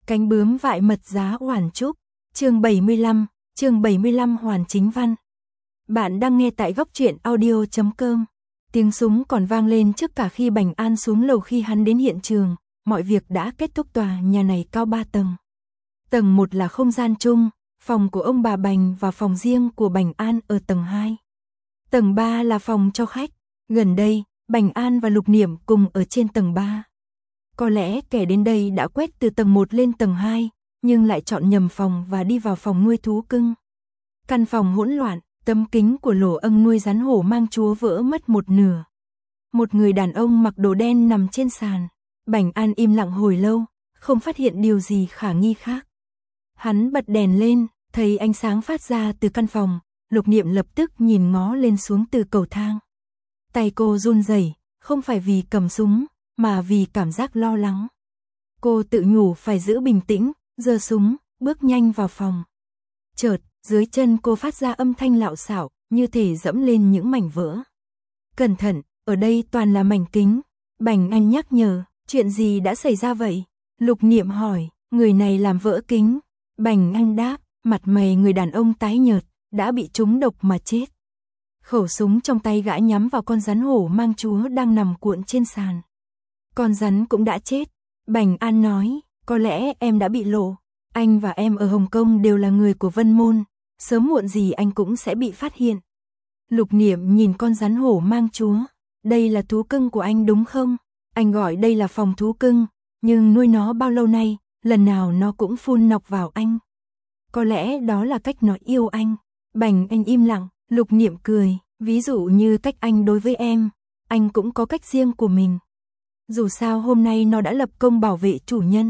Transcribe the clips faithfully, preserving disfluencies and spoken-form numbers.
Cánh bướm vại mật giá Hoàn Trúc, chương bảy mươi lăm, chương bảy mươi lăm Hoàn Chính Văn. Bạn đang nghe tại góc truyện audio chấm com. Tiếng súng còn vang lên trước cả khi Bành An xuống lầu. Khi hắn đến hiện trường, mọi việc đã kết thúc. Tòa nhà này cao ba tầng. Tầng một là không gian chung, phòng của ông bà Bành và phòng riêng của Bành An ở tầng hai. Tầng ba là phòng cho khách. Gần đây, Bành An và Lục Niệm cùng ở trên tầng ba. Có lẽ kẻ đến đây đã quét từ tầng một lên tầng hai, nhưng lại chọn nhầm phòng và đi vào phòng nuôi thú cưng. Căn phòng hỗn loạn, tấm kính của lỗ ưng nuôi rắn hổ mang chúa vỡ mất một nửa. Một người đàn ông mặc đồ đen nằm trên sàn. Bành An im lặng hồi lâu, không phát hiện điều gì khả nghi khác. Hắn bật đèn lên, thấy ánh sáng phát ra từ căn phòng. Lục Niệm lập tức nhìn ngó lên xuống từ cầu thang. Tay cô run rẩy, không phải vì cầm súng, mà vì cảm giác lo lắng. Cô tự nhủ phải giữ bình tĩnh, giơ súng, bước nhanh vào phòng. Chợt, dưới chân cô phát ra âm thanh lạo xạo, như thể dẫm lên những mảnh vỡ. Cẩn thận, ở đây toàn là mảnh kính. Bành An nhắc nhở, chuyện gì đã xảy ra vậy? Lục Niệm hỏi, người này làm vỡ kính. Bành An đáp, mặt mày người đàn ông tái nhợt, đã bị trúng độc mà chết. Khẩu súng trong tay gã nhắm vào con rắn hổ mang chúa đang nằm cuộn trên sàn. Con rắn cũng đã chết. Bành An nói, có lẽ em đã bị lộ. Anh và em ở Hồng Kông đều là người của Vân Môn, sớm muộn gì anh cũng sẽ bị phát hiện. Lục Niệm nhìn con rắn hổ mang chúa, đây là thú cưng của anh đúng không? Anh gọi đây là phòng thú cưng, nhưng nuôi nó bao lâu nay, lần nào nó cũng phun nọc vào anh. Có lẽ đó là cách nó yêu anh. Bành Anh im lặng, Lục Niệm cười, ví dụ như cách anh đối với em, anh cũng có cách riêng của mình. Dù sao hôm nay nó đã lập công bảo vệ chủ nhân.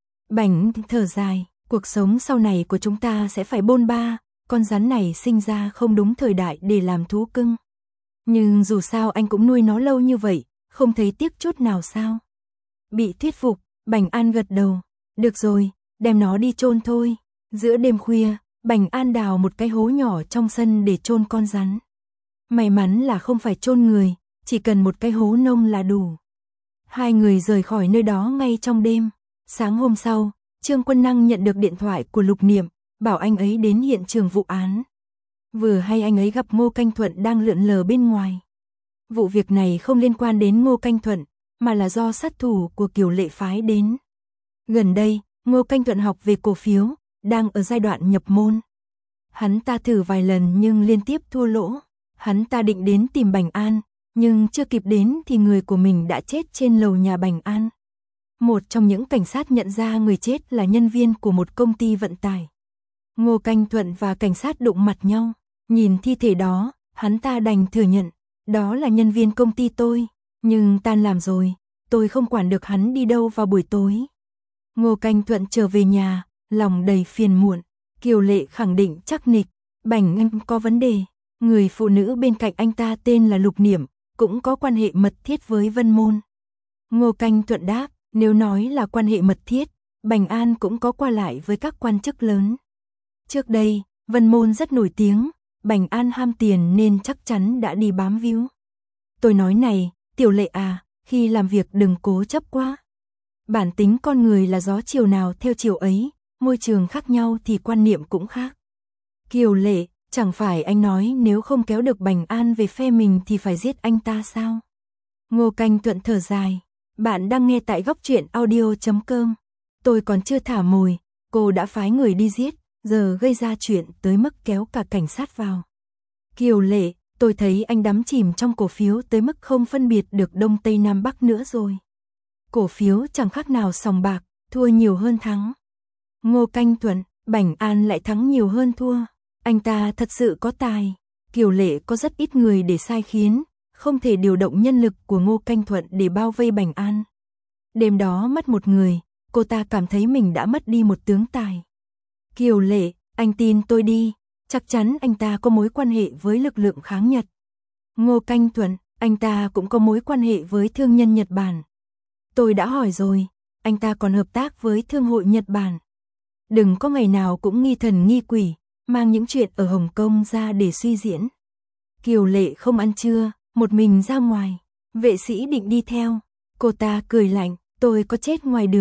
Bành thở dài, cuộc sống sau này của chúng ta sẽ phải bôn ba, con rắn này sinh ra không đúng thời đại để làm thú cưng. Nhưng dù sao anh cũng nuôi nó lâu như vậy, không thấy tiếc chút nào sao? Bị thuyết phục, Bành An gật đầu, được rồi, đem nó đi chôn thôi. Giữa đêm khuya, Bành An đào một cái hố nhỏ trong sân để chôn con rắn. May mắn là không phải chôn người, chỉ cần một cái hố nông là đủ. Hai người rời khỏi nơi đó ngay trong đêm. Sáng hôm sau, Trương Quân Năng nhận được điện thoại của Lục Niệm, bảo anh ấy đến hiện trường vụ án. Vừa hay anh ấy gặp Ngô Canh Thuận đang lượn lờ bên ngoài. Vụ việc này không liên quan đến Ngô Canh Thuận, mà là do sát thủ của Kiều Lệ phái đến. Gần đây, Ngô Canh Thuận học về cổ phiếu, đang ở giai đoạn nhập môn. Hắn ta thử vài lần nhưng liên tiếp thua lỗ. Hắn ta định đến tìm Bành An, nhưng chưa kịp đến thì người của mình đã chết trên lầu nhà Bành An. Một trong những cảnh sát nhận ra người chết là nhân viên của một công ty vận tải. Ngô Canh Thuận và cảnh sát đụng mặt nhau. Nhìn thi thể đó, hắn ta đành thừa nhận, đó là nhân viên công ty tôi, nhưng tan làm rồi, tôi không quản được hắn đi đâu vào buổi tối. Ngô Canh Thuận trở về nhà, lòng đầy phiền muộn. Kiều Lệ khẳng định chắc nịch, Bành An có vấn đề. Người phụ nữ bên cạnh anh ta tên là Lục Niệm, cũng có quan hệ mật thiết với Vân Môn. Ngô Canh Thuận đáp, nếu nói là quan hệ mật thiết, Bành An cũng có qua lại với các quan chức lớn. Trước đây, Vân Môn rất nổi tiếng, Bành An ham tiền nên chắc chắn đã đi bám víu. Tôi nói này, Tiểu Lệ à, khi làm việc đừng cố chấp quá. Bản tính con người là gió chiều nào theo chiều ấy, môi trường khác nhau thì quan niệm cũng khác. Kiều Lệ, chẳng phải anh nói nếu không kéo được Bành An về phe mình thì phải giết anh ta sao? Ngô Canh Thuận thở dài, bạn đang nghe tại góc truyện audio chấm com. Tôi còn chưa thả mồi, cô đã phái người đi giết, giờ gây ra chuyện tới mức kéo cả cảnh sát vào. Kiều Lệ, tôi thấy anh đắm chìm trong cổ phiếu tới mức không phân biệt được Đông Tây Nam Bắc nữa rồi. Cổ phiếu chẳng khác nào sòng bạc, thua nhiều hơn thắng. Ngô Canh Thuận, Bành An lại thắng nhiều hơn thua. Anh ta thật sự có tài. Kiều Lệ có rất ít người để sai khiến, không thể điều động nhân lực của Ngô Canh Thuận để bao vây Bành An. Đêm đó mất một người, cô ta cảm thấy mình đã mất đi một tướng tài. Kiều Lệ, anh tin tôi đi, chắc chắn anh ta có mối quan hệ với lực lượng kháng Nhật. Ngô Canh Thuận, anh ta cũng có mối quan hệ với thương nhân Nhật Bản. Tôi đã hỏi rồi, anh ta còn hợp tác với Thương hội Nhật Bản. Đừng có ngày nào cũng nghi thần nghi quỷ, mang những chuyện ở Hồng Kông ra để suy diễn. Kiều Lệ không ăn trưa, một mình ra ngoài, vệ sĩ định đi theo. Cô ta cười lạnh, tôi có chết ngoài đường,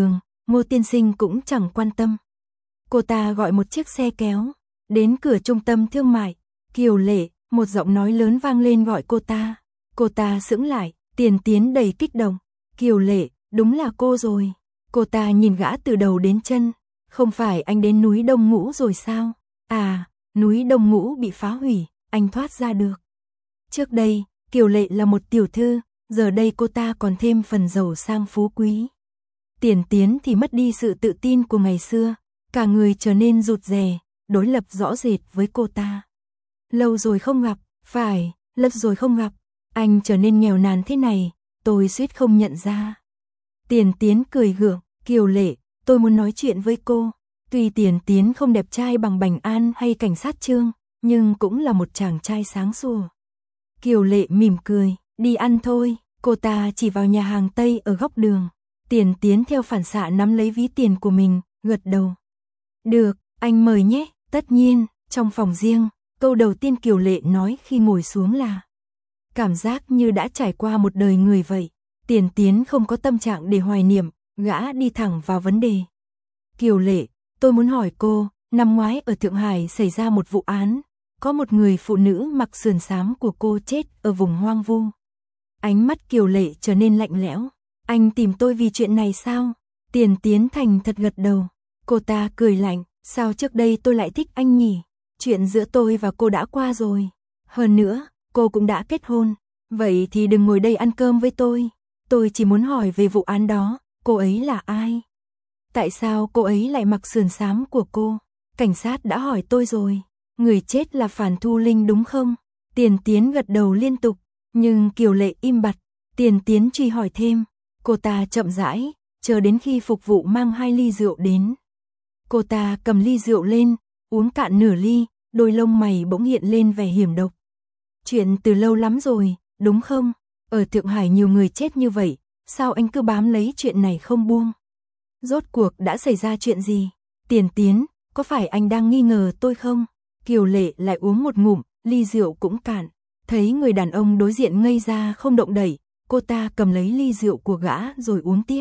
Ngô tiên sinh cũng chẳng quan tâm. Cô ta gọi một chiếc xe kéo, đến cửa trung tâm thương mại. Kiều Lệ, một giọng nói lớn vang lên gọi cô ta. Cô ta sững lại, Tiền Tiến đầy kích động. Kiều Lệ, đúng là cô rồi. Cô ta nhìn gã từ đầu đến chân. Không phải anh đến núi Đông Ngũ rồi sao? À, núi Đông Ngũ bị phá hủy, anh thoát ra được. Trước đây, Kiều Lệ là một tiểu thư, giờ đây cô ta còn thêm phần giàu sang phú quý. Tiền Tiến thì mất đi sự tự tin của ngày xưa, cả người trở nên rụt rè, đối lập rõ rệt với cô ta. Lâu rồi không gặp, phải, lâu rồi không gặp, anh trở nên nghèo nàn thế này, tôi suýt không nhận ra. Tiền Tiến cười gượng, Kiều Lệ, tôi muốn nói chuyện với cô. Tuy Tiền Tiến không đẹp trai bằng Bành An hay cảnh sát Trương, nhưng cũng là một chàng trai sáng sủa. Kiều Lệ mỉm cười, đi ăn thôi, cô ta chỉ vào nhà hàng Tây ở góc đường. Tiền Tiến theo phản xạ nắm lấy ví tiền của mình, gật đầu. Được, anh mời nhé, tất nhiên, trong phòng riêng, câu đầu tiên Kiều Lệ nói khi ngồi xuống là cảm giác như đã trải qua một đời người vậy. Tiền Tiến không có tâm trạng để hoài niệm, gã đi thẳng vào vấn đề. Kiều Lệ, tôi muốn hỏi cô, năm ngoái ở Thượng Hải xảy ra một vụ án, có một người phụ nữ mặc sườn xám của cô chết ở vùng hoang vu. Ánh mắt Kiều Lệ trở nên lạnh lẽo. Anh tìm tôi vì chuyện này sao? Tiền Tiến thành thật gật đầu. Cô ta cười lạnh, sao trước đây tôi lại thích anh nhỉ? Chuyện giữa tôi và cô đã qua rồi. Hơn nữa, cô cũng đã kết hôn. Vậy thì đừng ngồi đây ăn cơm với tôi. Tôi chỉ muốn hỏi về vụ án đó, cô ấy là ai? Tại sao cô ấy lại mặc sườn xám của cô? Cảnh sát đã hỏi tôi rồi. Người chết là Phàn Thu Linh đúng không? Tiền Tiến gật đầu liên tục, nhưng Kiều Lệ im bặt. Tiền Tiến truy hỏi thêm. Cô ta chậm rãi, chờ đến khi phục vụ mang hai ly rượu đến. Cô ta cầm ly rượu lên, uống cạn nửa ly, đôi lông mày bỗng hiện lên vẻ hiểm độc. Chuyện từ lâu lắm rồi, đúng không? Ở Thượng Hải nhiều người chết như vậy, sao anh cứ bám lấy chuyện này không buông? Rốt cuộc đã xảy ra chuyện gì? Tiền Tiến, có phải anh đang nghi ngờ tôi không? Kiều Lệ lại uống một ngụm, ly rượu cũng cạn. Thấy người đàn ông đối diện ngây ra không động đậy, cô ta cầm lấy ly rượu của gã rồi uống tiếp.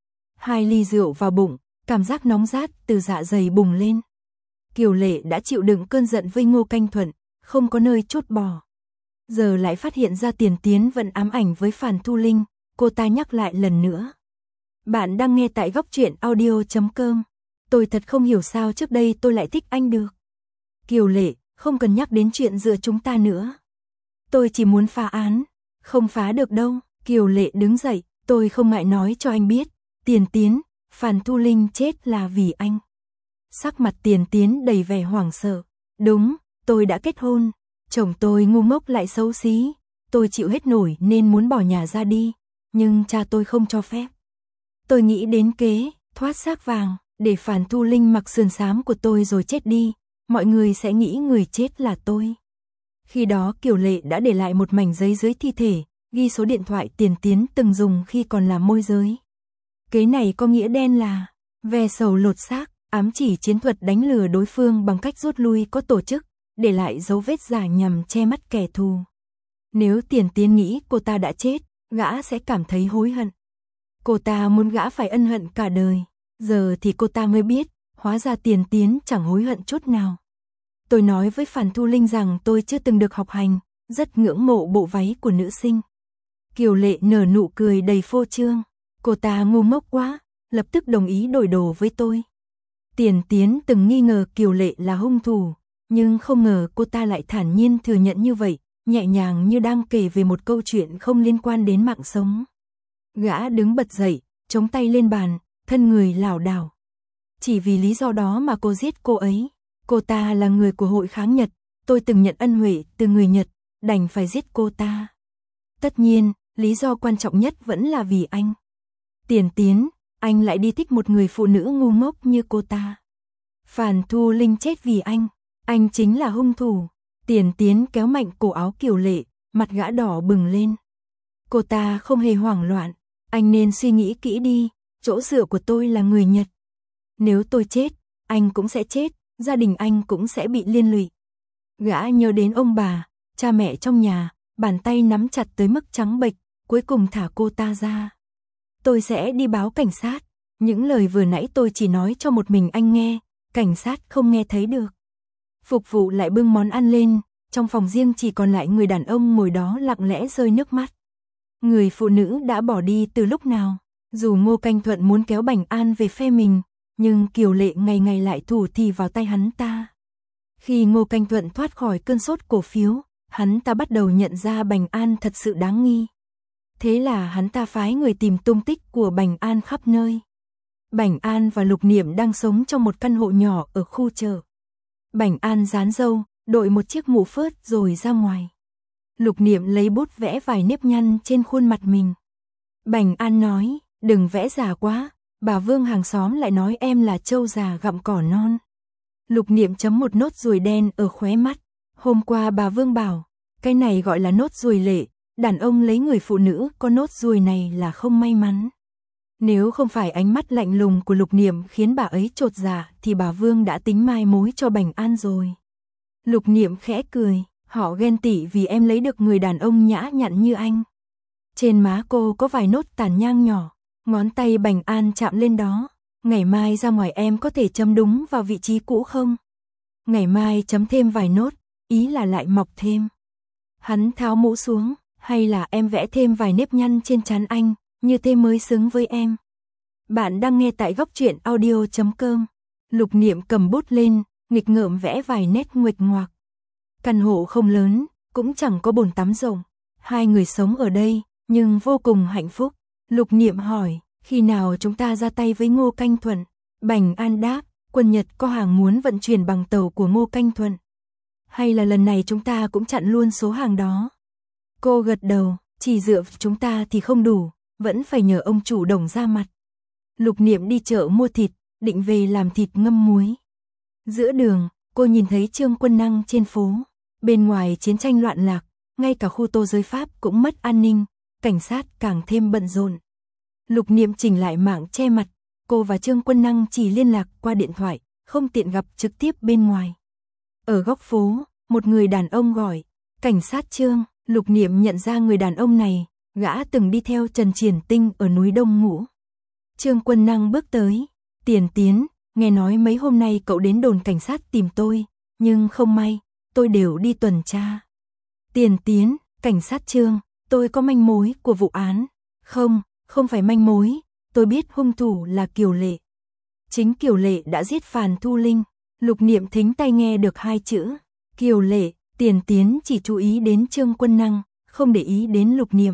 Hai ly rượu vào bụng, cảm giác nóng rát từ dạ dày bùng lên. Kiều Lệ đã chịu đựng cơn giận với Ngô Canh Thuận, không có nơi trút bỏ. Giờ lại phát hiện ra Tiền Tiến vẫn ám ảnh với Phàn Thu Linh, cô ta nhắc lại lần nữa. Bạn đang nghe tại góc truyện audio chấm com. Tôi thật không hiểu sao trước đây tôi lại thích anh được. Kiều Lệ, không cần nhắc đến chuyện giữa chúng ta nữa. Tôi chỉ muốn phá án. Không phá được đâu. Kiều Lệ đứng dậy, tôi không ngại nói cho anh biết. Tiền Tiến, Phàn Thu Linh chết là vì anh. Sắc mặt Tiền Tiến đầy vẻ hoảng sợ. Đúng, tôi đã kết hôn. Chồng tôi ngu ngốc lại xấu xí. Tôi chịu hết nổi nên muốn bỏ nhà ra đi. Nhưng cha tôi không cho phép. Tôi nghĩ đến kế, thoát xác vàng, để Phàn Thu Linh mặc sườn xám của tôi rồi chết đi. Mọi người sẽ nghĩ người chết là tôi. Khi đó Kiều Lệ đã để lại một mảnh giấy dưới thi thể, ghi số điện thoại Tiền Tiến từng dùng khi còn làm môi giới. Kế này có nghĩa đen là ve sầu lột xác, ám chỉ chiến thuật đánh lừa đối phương bằng cách rút lui có tổ chức, để lại dấu vết giả nhằm che mắt kẻ thù. Nếu Tiền Tiến nghĩ cô ta đã chết, gã sẽ cảm thấy hối hận. Cô ta muốn gã phải ân hận cả đời. Giờ thì cô ta mới biết, hóa ra Tiền Tiến chẳng hối hận chút nào. Tôi nói với Phàn Thu Linh rằng tôi chưa từng được học hành, rất ngưỡng mộ bộ váy của nữ sinh. Kiều Lệ nở nụ cười đầy phô trương. Cô ta ngu ngốc quá, lập tức đồng ý đổi đồ với tôi. Tiền Tiến từng nghi ngờ Kiều Lệ là hung thủ, nhưng không ngờ cô ta lại thản nhiên thừa nhận như vậy, nhẹ nhàng như đang kể về một câu chuyện không liên quan đến mạng sống. Gã đứng bật dậy, chống tay lên bàn, thân người lảo đảo. Chỉ vì lý do đó mà cô giết cô ấy. Cô ta là người của hội kháng Nhật, tôi từng nhận ân huệ từ người Nhật, đành phải giết cô ta. Tất nhiên, lý do quan trọng nhất vẫn là vì anh. Tiền Tiến, anh lại đi thích một người phụ nữ ngu ngốc như cô ta. Phàn Thu Linh chết vì anh, anh chính là hung thủ. Tiền Tiến kéo mạnh cổ áo Kiều Lệ, mặt gã đỏ bừng lên. Cô ta không hề hoảng loạn, anh nên suy nghĩ kỹ đi, chỗ dựa của tôi là người Nhật. Nếu tôi chết, anh cũng sẽ chết, gia đình anh cũng sẽ bị liên lụy. Gã nhớ đến ông bà, cha mẹ trong nhà, bàn tay nắm chặt tới mức trắng bệch, cuối cùng thả cô ta ra. Tôi sẽ đi báo cảnh sát, Những lời vừa nãy tôi chỉ nói cho một mình anh nghe, cảnh sát không nghe thấy được. Phục vụ lại bưng món ăn lên, trong phòng riêng chỉ còn lại người đàn ông ngồi đó lặng lẽ rơi nước mắt. Người phụ nữ đã bỏ đi từ lúc nào, dù Ngô Canh Thuận muốn kéo Bành An về phe mình, nhưng Kiều Lệ ngày ngày lại thủ thì vào tay hắn ta. Khi Ngô Canh Thuận thoát khỏi cơn sốt cổ phiếu, hắn ta bắt đầu nhận ra Bành An thật sự đáng nghi. Thế là hắn ta phái người tìm tung tích của Bành An khắp nơi. Bành An và Lục Niệm đang sống trong một căn hộ nhỏ ở khu chợ. Bành An dán râu, đội một chiếc mũ phớt rồi ra ngoài. Lục Niệm lấy bút vẽ vài nếp nhăn trên khuôn mặt mình. Bành An nói, đừng vẽ già quá, bà Vương hàng xóm lại nói em là trâu già gặm cỏ non. Lục Niệm chấm một nốt ruồi đen ở khóe mắt. Hôm qua bà Vương bảo, cái này gọi là nốt ruồi lệ, đàn ông lấy người phụ nữ có nốt ruồi này là không may mắn. Nếu không phải ánh mắt lạnh lùng của Lục Niệm khiến bà ấy chột dạ thì bà Vương đã tính mai mối cho Bành An rồi. Lục Niệm khẽ cười, họ ghen tị vì em lấy được người đàn ông nhã nhặn như anh. Trên má cô có vài nốt tàn nhang nhỏ, ngón tay Bành An chạm lên đó. Ngày mai ra ngoài em có thể chấm đúng vào vị trí cũ không? Ngày mai chấm thêm vài nốt, ý là lại mọc thêm. Hắn tháo mũ xuống, hay là em vẽ thêm vài nếp nhăn trên trán anh, như thế mới xứng với em. Bạn đang nghe tại góc truyện audio chấm com. Lục Niệm cầm bút lên, nghịch ngợm vẽ vài nét nguệch ngoạc. Căn hộ không lớn, cũng chẳng có bồn tắm rộng. Hai người sống ở đây, nhưng vô cùng hạnh phúc. Lục Niệm hỏi, khi nào chúng ta ra tay với Ngô Canh Thuận? Bành An đáp, quân Nhật có hàng muốn vận chuyển bằng tàu của Ngô Canh Thuận. Hay là lần này chúng ta cũng chặn luôn số hàng đó? Cô gật đầu, chỉ dựa chúng ta thì không đủ, vẫn phải nhờ ông chủ Đồng ra mặt. Lục Niệm đi chợ mua thịt, định về làm thịt ngâm muối. Giữa đường, cô nhìn thấy Trương Quân Năng trên phố. Bên ngoài chiến tranh loạn lạc, ngay cả khu tô giới Pháp cũng mất an ninh, cảnh sát càng thêm bận rộn. Lục Niệm chỉnh lại mạng che mặt, cô và Trương Quân Năng chỉ liên lạc qua điện thoại, không tiện gặp trực tiếp bên ngoài. Ở góc phố, một người đàn ông gọi, cảnh sát Trương. Lục Niệm nhận ra người đàn ông này, gã từng đi theo Trần Triển Tinh ở núi Đông Ngũ. Trương Quân Năng bước tới, Tiền Tiến, nghe nói mấy hôm nay cậu đến đồn cảnh sát tìm tôi, nhưng không may, tôi đều đi tuần tra. Tiền Tiến, cảnh sát Trương, tôi có manh mối của vụ án. Không, không phải manh mối, tôi biết hung thủ là Kiều Lệ. Chính Kiều Lệ đã giết Phàn Thu Linh. Lục Niệm thính tai nghe được hai chữ, Kiều Lệ. Tiền Tiến chỉ chú ý đến Trương Quân Năng, không để ý đến Lục Niệm.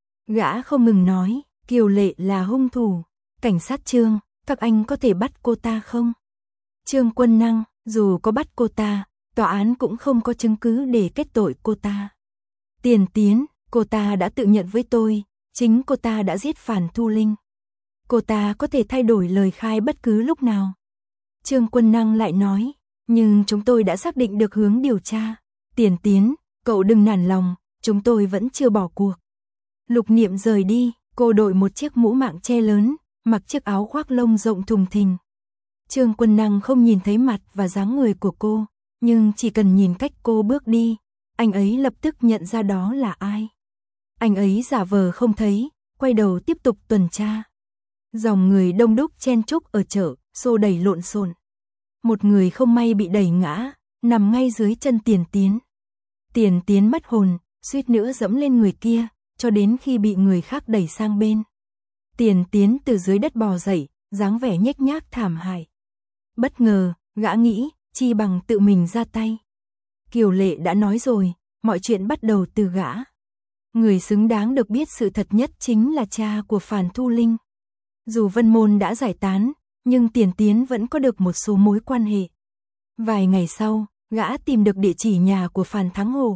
Gã không ngừng nói, Kiều Lệ là hung thủ. Cảnh sát Trương, các anh có thể bắt cô ta không? Trương Quân Năng, dù có bắt cô ta, tòa án cũng không có chứng cứ để kết tội cô ta. Tiền Tiến, cô ta đã tự nhận với tôi, chính cô ta đã giết Phàn Thu Linh. Cô ta có thể thay đổi lời khai bất cứ lúc nào. Trương Quân Năng lại nói, nhưng chúng tôi đã xác định được hướng điều tra. Tiền Tiến, cậu đừng nản lòng, chúng tôi vẫn chưa bỏ cuộc. Lục Niệm rời đi, cô đội một chiếc mũ mạng che lớn, mặc chiếc áo khoác lông rộng thùng thình. Trương Quân Năng không nhìn thấy mặt và dáng người của cô, nhưng chỉ cần nhìn cách cô bước đi, anh ấy lập tức nhận ra đó là ai. Anh ấy giả vờ không thấy, quay đầu tiếp tục tuần tra. Dòng người đông đúc chen chúc ở chợ, xô đẩy lộn xộn. Một người không may bị đẩy ngã, nằm ngay dưới chân Tiền Tiến. Tiền Tiến mất hồn, suýt nữa dẫm lên người kia, cho đến khi bị người khác đẩy sang bên. Tiền Tiến từ dưới đất bò dậy, dáng vẻ nhếch nhác thảm hại. Bất ngờ, gã nghĩ, chi bằng tự mình ra tay. Kiều Lệ đã nói rồi, mọi chuyện bắt đầu từ gã. Người xứng đáng được biết sự thật nhất chính là cha của Phàn Thu Linh. Dù Vân Môn đã giải tán, nhưng Tiền Tiến vẫn có được một số mối quan hệ. Vài ngày sau, gã tìm được địa chỉ nhà của Phàn Thắng Hổ.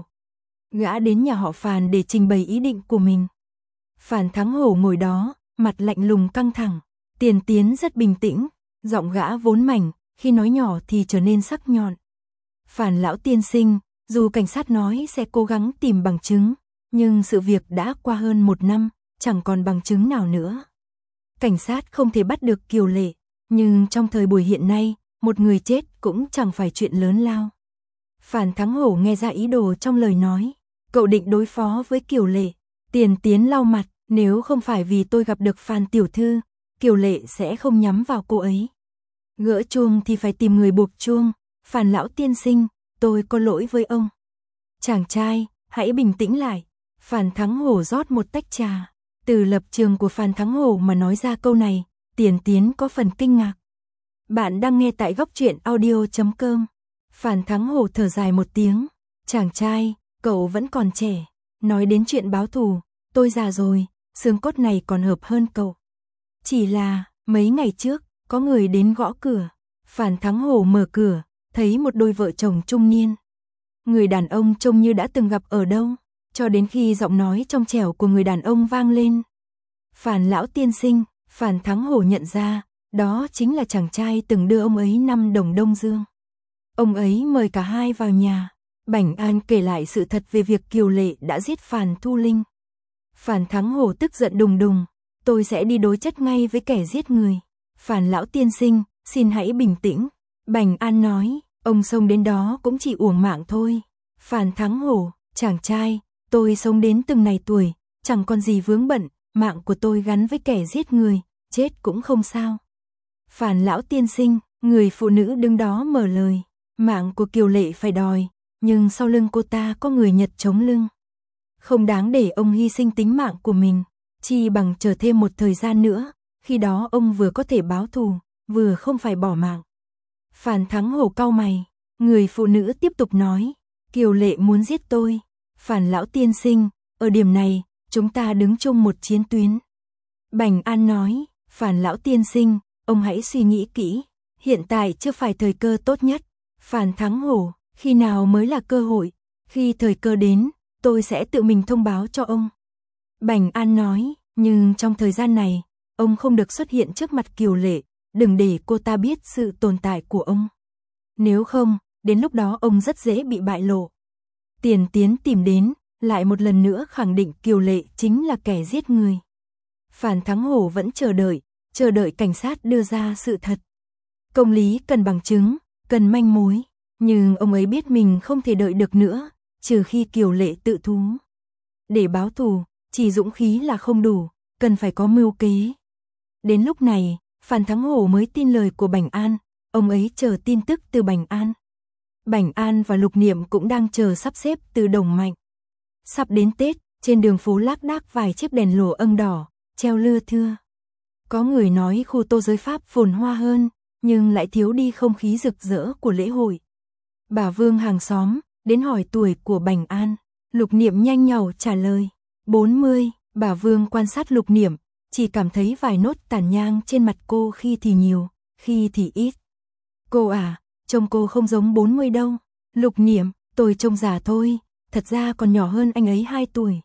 Gã đến nhà họ Phàn để trình bày ý định của mình. Phàn Thắng Hổ ngồi đó, mặt lạnh lùng căng thẳng. Tiền Tiến rất bình tĩnh, giọng gã vốn mảnh, khi nói nhỏ thì trở nên sắc nhọn. Phàn lão tiên sinh, dù cảnh sát nói sẽ cố gắng tìm bằng chứng, nhưng sự việc đã qua hơn một năm, chẳng còn bằng chứng nào nữa. Cảnh sát không thể bắt được Kiều Lệ, nhưng trong thời buổi hiện nay, một người chết cũng chẳng phải chuyện lớn lao. Phàn Thắng Hổ nghe ra ý đồ trong lời nói. Cậu định đối phó với Kiều Lệ. Tiền Tiến lau mặt, nếu không phải vì tôi gặp được Phàn tiểu thư, Kiều Lệ sẽ không nhắm vào cô ấy. Gỡ chuông thì phải tìm người buộc chuông. Phàn lão tiên sinh, tôi có lỗi với ông. Chàng trai, hãy bình tĩnh lại. Phàn Thắng Hổ rót một tách trà. Từ lập trường của Phàn Thắng Hổ mà nói ra câu này, Tiền Tiến có phần kinh ngạc. Bạn đang nghe tại góc truyện audio chấm com. Phàn Thắng Hổ thở dài một tiếng. Chàng trai, cậu vẫn còn trẻ. Nói đến chuyện báo thù, tôi già rồi, xương cốt này còn hợp hơn cậu. Chỉ là, mấy ngày trước, có người đến gõ cửa. Phàn Thắng Hổ mở cửa, thấy một đôi vợ chồng trung niên. Người đàn ông trông như đã từng gặp ở đâu, cho đến khi giọng nói trong trẻo của người đàn ông vang lên. Phàn lão tiên sinh, Phàn Thắng Hổ nhận ra, đó chính là chàng trai từng đưa ông ấy năm đồng Đông Dương. Ông ấy mời cả hai vào nhà. Bảnh An kể lại sự thật về việc Kiều Lệ đã giết Phàn Thu Linh. Phàn Thắng Hổ tức giận đùng đùng, tôi sẽ đi đối chất ngay với kẻ giết người. Phàn lão tiên sinh, xin hãy bình tĩnh. Bảnh An nói, ông xông đến đó cũng chỉ uổng mạng thôi. Phàn Thắng Hổ, chàng trai, tôi sống đến từng này tuổi, chẳng còn gì vướng bận, mạng của tôi gắn với kẻ giết người, chết cũng không sao. Phàn lão tiên sinh, người phụ nữ đứng đó mở lời, mạng của Kiều Lệ phải đòi, nhưng sau lưng cô ta có người Nhật chống lưng. Không đáng để ông hy sinh tính mạng của mình, chi bằng chờ thêm một thời gian nữa, khi đó ông vừa có thể báo thù, vừa không phải bỏ mạng. Phàn Thắng Hổ cau mày, người phụ nữ tiếp tục nói, Kiều Lệ muốn giết tôi. Phàn lão tiên sinh, ở điểm này, chúng ta đứng chung một chiến tuyến. Bảnh An nói, Phàn lão tiên sinh, ông hãy suy nghĩ kỹ, hiện tại chưa phải thời cơ tốt nhất. Phàn Thắng Hổ, khi nào mới là cơ hội, khi thời cơ đến, tôi sẽ tự mình thông báo cho ông. Bảnh An nói, nhưng trong thời gian này, ông không được xuất hiện trước mặt Kiều Lệ, đừng để cô ta biết sự tồn tại của ông. Nếu không, đến lúc đó ông rất dễ bị bại lộ. Tiền Tiến tìm đến, lại một lần nữa khẳng định Kiều Lệ chính là kẻ giết người. Phàn Thắng Hổ vẫn chờ đợi, chờ đợi cảnh sát đưa ra sự thật. Công lý cần bằng chứng, cần manh mối, nhưng ông ấy biết mình không thể đợi được nữa, trừ khi Kiều Lệ tự thú. Để báo thù, chỉ dũng khí là không đủ, cần phải có mưu kế. Đến lúc này, Phàn Thắng Hổ mới tin lời của Bảnh An, ông ấy chờ tin tức từ Bảnh An. Bảnh An và Lục Niệm cũng đang chờ sắp xếp từ Đồng Mạnh. Sắp đến Tết, trên đường phố lác đác vài chiếc đèn lồ âng đỏ, treo lưa thưa. Có người nói khu Tô Giới Pháp phồn hoa hơn, nhưng lại thiếu đi không khí rực rỡ của lễ hội. Bà Vương hàng xóm, đến hỏi tuổi của Bảnh An. Lục Niệm nhanh nhảu trả lời, bốn mươi, bà Vương quan sát Lục Niệm, chỉ cảm thấy vài nốt tàn nhang trên mặt cô khi thì nhiều, khi thì ít. Cô à, trông cô không giống bốn mươi đâu. Lục Niệm, tôi trông già thôi, thật ra còn nhỏ hơn anh ấy hai tuổi.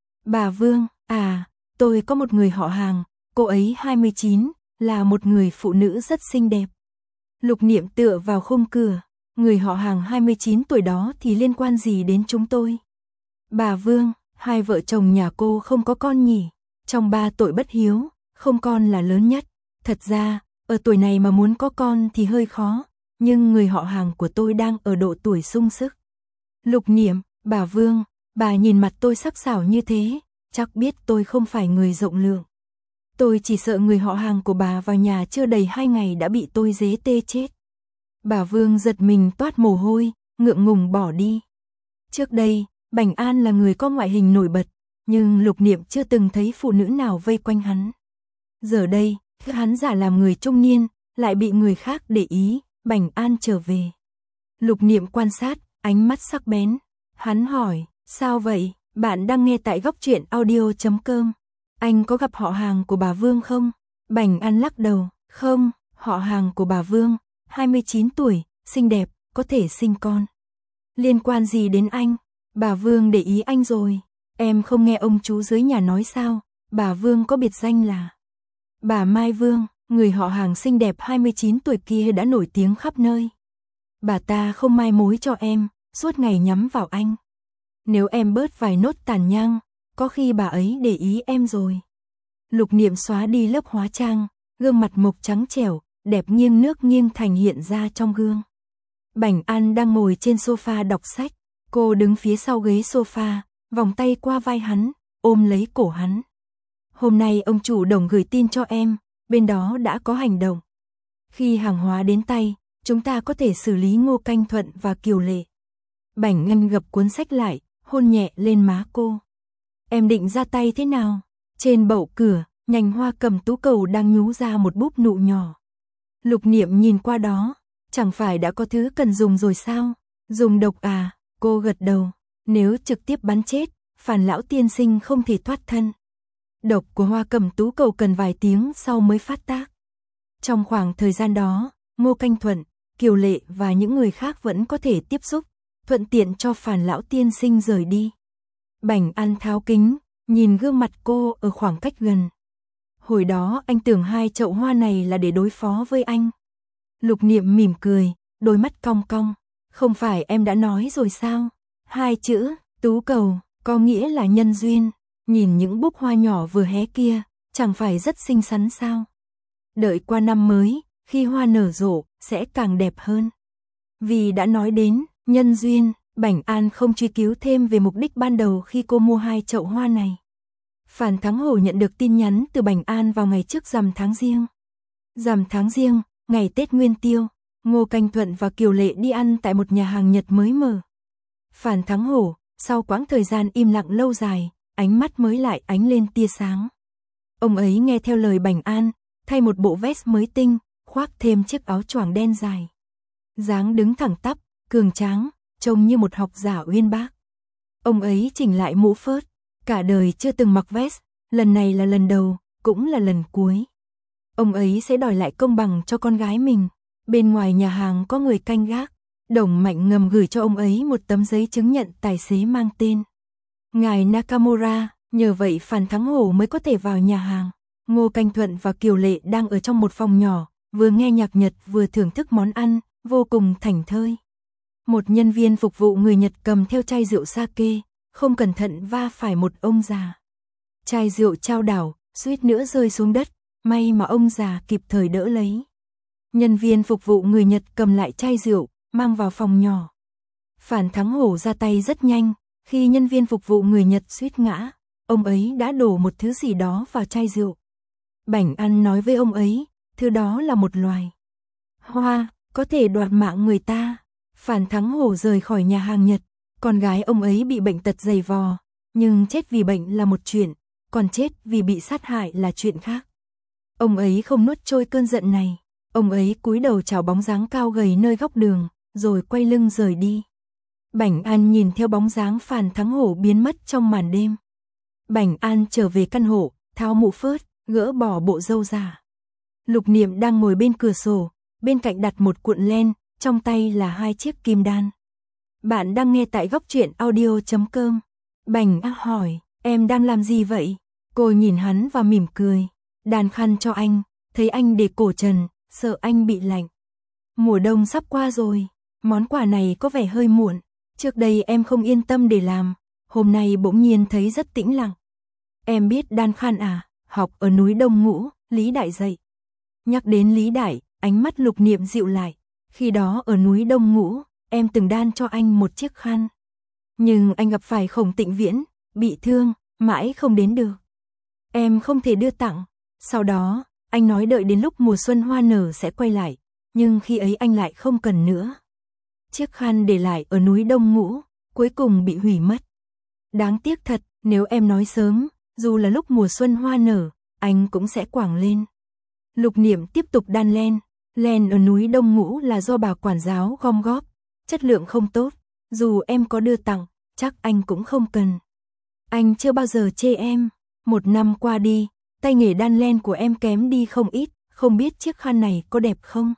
Bà Vương, à, tôi có một người họ hàng, cô ấy hai mươi chín, là một người phụ nữ rất xinh đẹp. Lục Niệm tựa vào khung cửa, người họ hàng hai mươi chín tuổi đó thì liên quan gì đến chúng tôi? Bà Vương, hai vợ chồng nhà cô không có con nhỉ? Trong ba tội bất hiếu, không con là lớn nhất. Thật ra, ở tuổi này mà muốn có con thì hơi khó, nhưng người họ hàng của tôi đang ở độ tuổi sung sức. Lục Niệm, bà Vương, bà nhìn mặt tôi sắc sảo như thế, chắc biết tôi không phải người rộng lượng. Tôi chỉ sợ người họ hàng của bà vào nhà chưa đầy hai ngày đã bị tôi dế tê chết. Bà Vương giật mình toát mồ hôi, ngượng ngùng bỏ đi. Trước đây, Bảnh An là người có ngoại hình nổi bật, nhưng Lục Niệm chưa từng thấy phụ nữ nào vây quanh hắn. Giờ đây, hắn giả làm người trung niên, lại bị người khác để ý, Bảnh An trở về. Lục Niệm quan sát, ánh mắt sắc bén. Hắn hỏi, sao vậy? Bạn đang nghe tại góc truyện audio chấm com. Anh có gặp họ hàng của bà Vương không? Bảnh An lắc đầu, không, họ hàng của bà Vương, hai mươi chín tuổi, xinh đẹp, có thể sinh con. Liên quan gì đến anh? Bà Vương để ý anh rồi. Em không nghe ông chú dưới nhà nói sao? Bà Vương có biệt danh là bà Mai Vương, người họ hàng xinh đẹp hai mươi chín tuổi kia đã nổi tiếng khắp nơi. Bà ta không mai mối cho em, suốt ngày nhắm vào anh. Nếu em bớt vài nốt tàn nhang, có khi bà ấy để ý em rồi. Lục Niệm xóa đi lớp hóa trang, gương mặt mộc trắng trẻo, đẹp nghiêng nước nghiêng thành hiện ra trong gương. Bảnh An đang ngồi trên sofa đọc sách, cô đứng phía sau ghế sofa, vòng tay qua vai hắn, ôm lấy cổ hắn. Hôm nay ông chủ Đồng gửi tin cho em, bên đó đã có hành động. Khi hàng hóa đến tay, chúng ta có thể xử lý Ngô Canh Thuận và Kiều Lệ. Bảnh Ngân gập cuốn sách lại, hôn nhẹ lên má cô. Em định ra tay thế nào? Trên bậu cửa, nhành hoa cầm tú cầu đang nhú ra một búp nụ nhỏ. Lục Niệm nhìn qua đó, chẳng phải đã có thứ cần dùng rồi sao? Dùng độc à? Cô gật đầu. Nếu trực tiếp bắn chết, Phàn lão tiên sinh không thể thoát thân. Độc của hoa cầm tú cầu cần vài tiếng sau mới phát tác. Trong khoảng thời gian đó, Ngô Canh Thuận, Kiều Lệ và những người khác vẫn có thể tiếp xúc, thuận tiện cho Phàn lão tiên sinh rời đi. Bảnh An tháo kính, nhìn gương mặt cô ở khoảng cách gần. Hồi đó anh tưởng hai chậu hoa này là để đối phó với anh. Lục Niệm mỉm cười, đôi mắt cong cong. Không phải em đã nói rồi sao? Hai chữ, tú cầu, có nghĩa là nhân duyên. Nhìn những búp hoa nhỏ vừa hé kia, chẳng phải rất xinh xắn sao? Đợi qua năm mới, khi hoa nở rộ, sẽ càng đẹp hơn. Vì đã nói đến nhân duyên, Bảnh An không truy cứu thêm về mục đích ban đầu khi cô mua hai chậu hoa này. Phàn Thắng Hổ nhận được tin nhắn từ Bảnh An vào ngày trước rằm tháng Giêng. Rằm tháng Giêng, ngày Tết Nguyên Tiêu, Ngô Canh Thuận và Kiều Lệ đi ăn tại một nhà hàng Nhật mới mở. Phàn Thắng Hổ, sau quãng thời gian im lặng lâu dài, ánh mắt mới lại ánh lên tia sáng. Ông ấy nghe theo lời Bảnh An, thay một bộ vest mới tinh, khoác thêm chiếc áo choàng đen dài. Dáng đứng thẳng tắp, cường tráng, trông như một học giả uyên bác. Ông ấy chỉnh lại mũ phớt, cả đời chưa từng mặc vest, lần này là lần đầu, cũng là lần cuối. Ông ấy sẽ đòi lại công bằng cho con gái mình. Bên ngoài nhà hàng có người canh gác, Đồng Mạnh ngầm gửi cho ông ấy một tấm giấy chứng nhận tài xế mang tên ngài Nakamura, nhờ vậy Phàn Thắng Hổ mới có thể vào nhà hàng. Ngô Canh Thuận và Kiều Lệ đang ở trong một phòng nhỏ, vừa nghe nhạc Nhật vừa thưởng thức món ăn, vô cùng thảnh thơi. Một nhân viên phục vụ người Nhật cầm theo chai rượu sake, không cẩn thận va phải một ông già. Chai rượu trao đảo, suýt nữa rơi xuống đất, may mà ông già kịp thời đỡ lấy. Nhân viên phục vụ người Nhật cầm lại chai rượu, mang vào phòng nhỏ. Phàn Thắng Hổ ra tay rất nhanh, khi nhân viên phục vụ người Nhật suýt ngã, ông ấy đã đổ một thứ gì đó vào chai rượu. Bảnh An nói với ông ấy, thứ đó là một loài hoa, có thể đoạt mạng người ta. Phàn Thắng Hổ rời khỏi nhà hàng Nhật, con gái ông ấy bị bệnh tật dày vò, nhưng chết vì bệnh là một chuyện, còn chết vì bị sát hại là chuyện khác. Ông ấy không nuốt trôi cơn giận này, ông ấy cúi đầu chào bóng dáng cao gầy nơi góc đường, rồi quay lưng rời đi. Bảnh An nhìn theo bóng dáng Phàn Thắng Hổ biến mất trong màn đêm. Bảnh An trở về căn hộ, tháo mũ phớt, gỡ bỏ bộ râu giả. Lục Niệm đang ngồi bên cửa sổ, bên cạnh đặt một cuộn len, trong tay là hai chiếc kim đan. Bạn đang nghe tại góc truyện audio chấm com. Bảnh An hỏi, em đang làm gì vậy? Cô nhìn hắn và mỉm cười. Đàn khăn cho anh, thấy anh để cổ trần, sợ anh bị lạnh. Mùa đông sắp qua rồi, món quà này có vẻ hơi muộn. Trước đây em không yên tâm để làm, hôm nay bỗng nhiên thấy rất tĩnh lặng. Em biết đan khăn à? Học ở núi Đông Ngũ, Lý Đại dạy. Nhắc đến Lý Đại, ánh mắt Lục Niệm dịu lại. Khi đó ở núi Đông Ngũ, em từng đan cho anh một chiếc khăn. Nhưng anh gặp phải Khổng Tịnh Viễn, bị thương, mãi không đến được. Em không thể đưa tặng. Sau đó, anh nói đợi đến lúc mùa xuân hoa nở sẽ quay lại, nhưng khi ấy anh lại không cần nữa. Chiếc khăn để lại ở núi Đông Ngũ, cuối cùng bị hủy mất. Đáng tiếc thật, nếu em nói sớm, dù là lúc mùa xuân hoa nở, anh cũng sẽ quảng lên. Lục Niệm tiếp tục đan len. Len ở núi Đông Ngũ là do bà quản giáo gom góp, chất lượng không tốt, dù em có đưa tặng, chắc anh cũng không cần. Anh chưa bao giờ chê em, một năm qua đi, tay nghề đan len của em kém đi không ít, không biết chiếc khăn này có đẹp không?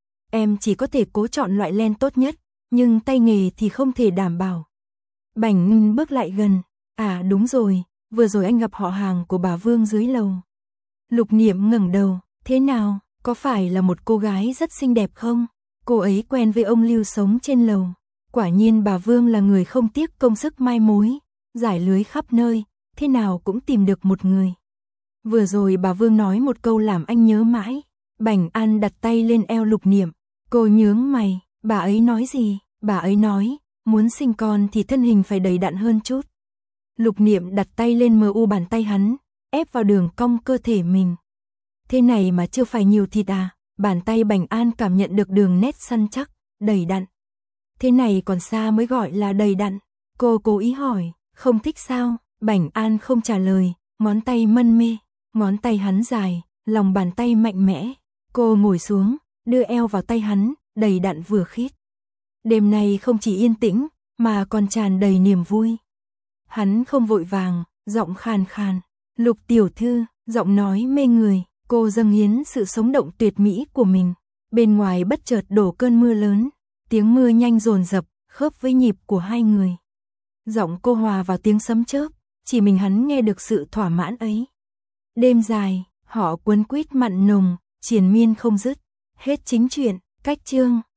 Em chỉ có thể cố chọn loại len tốt nhất, nhưng tay nghề thì không thể đảm bảo. Bảnh Ngân bước lại gần, à đúng rồi, vừa rồi anh gặp họ hàng của bà Vương dưới lầu. Lục Niệm ngẩng đầu, thế nào, có phải là một cô gái rất xinh đẹp không? Cô ấy quen với ông Lưu sống trên lầu. Quả nhiên bà Vương là người không tiếc công sức mai mối, giải lưới khắp nơi, thế nào cũng tìm được một người. Vừa rồi bà Vương nói một câu làm anh nhớ mãi. Bảnh An đặt tay lên eo Lục Niệm, cô nhướng mày, bà ấy nói gì? Bà ấy nói, muốn sinh con thì thân hình phải đầy đặn hơn chút. Lục Niệm đặt tay lên mờ u bàn tay hắn, ép vào đường cong cơ thể mình. Thế này mà chưa phải nhiều thịt à? Bàn tay Bành An cảm nhận được đường nét săn chắc, đầy đặn. Thế này còn xa mới gọi là đầy đặn. Cô cố ý hỏi, không thích sao? Bành An không trả lời, ngón tay mân mê, ngón tay hắn dài, lòng bàn tay mạnh mẽ. Cô ngồi xuống, đưa eo vào tay hắn, đầy đặn vừa khít. Đêm nay không chỉ yên tĩnh, mà còn tràn đầy niềm vui. Hắn không vội vàng, giọng khàn khàn. Lục tiểu thư, giọng nói mê người, cô dâng hiến sự sống động tuyệt mỹ của mình. Bên ngoài bất chợt đổ cơn mưa lớn, tiếng mưa nhanh dồn dập, khớp với nhịp của hai người. Giọng cô hòa vào tiếng sấm chớp, chỉ mình hắn nghe được sự thỏa mãn ấy. Đêm dài, họ quấn quýt mặn nồng, triền miên không dứt. Hết chính truyện, cách chương.